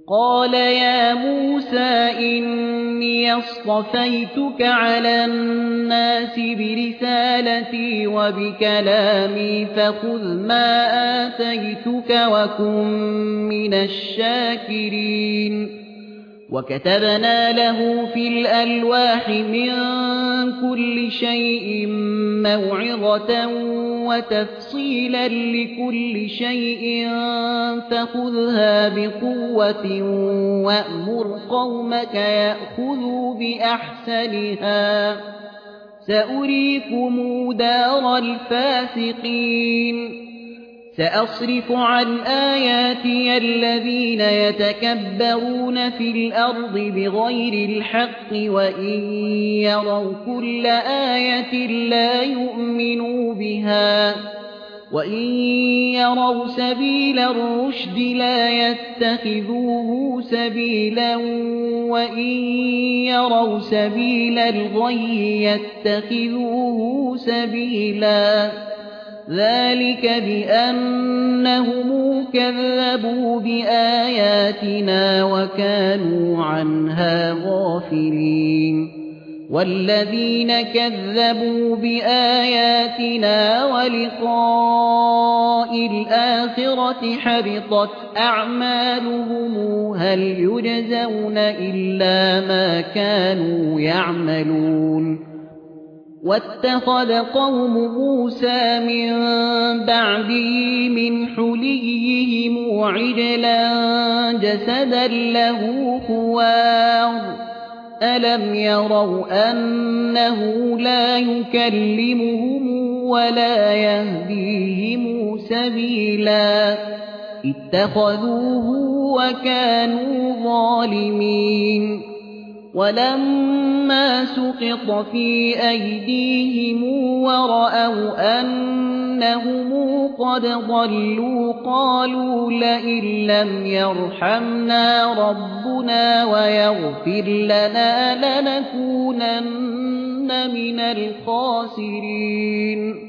قال يا موسى إني اصطفيتك على الناس برسالتي وبكلامي فخذ ما آتيتك وكن من الشاكرين وكتبنا له في الألواح من كل شيء موعظة وتفصيلا لكل شيء فخذها بقوة وأمر قومك يأخذوا بأحسنها سأريكم دار الفاسقين سأصرف عن آياتي الذين يتكبرون في الأرض بغير الحق وإن يروا كل آية لا يؤمنوا بها وإن يروا سبيل الرشد لا يتخذوه سبيلا وإن يروا سبيل الغي يتخذوه سبيلا ذلك بأنهم كذبوا بآياتنا وكانوا عنها غافلين والذين كذبوا بآياتنا ولقاء الآخرة حبطت أعمالهم هل يجزون إلا ما كانوا يعملون واتخذ قوم موسى من بعده من حليهم عجلا جسدا له خوار ألم يروا أنه لا يكلمهم ولا يهديهم سبيلا اتخذوه وكانوا ظالمين ولما سقط في أيديهم ورأوا أنهم قد ضلوا قالوا لئن لم يرحمنا ربنا ويغفر لنا لنكونن من الخاسرين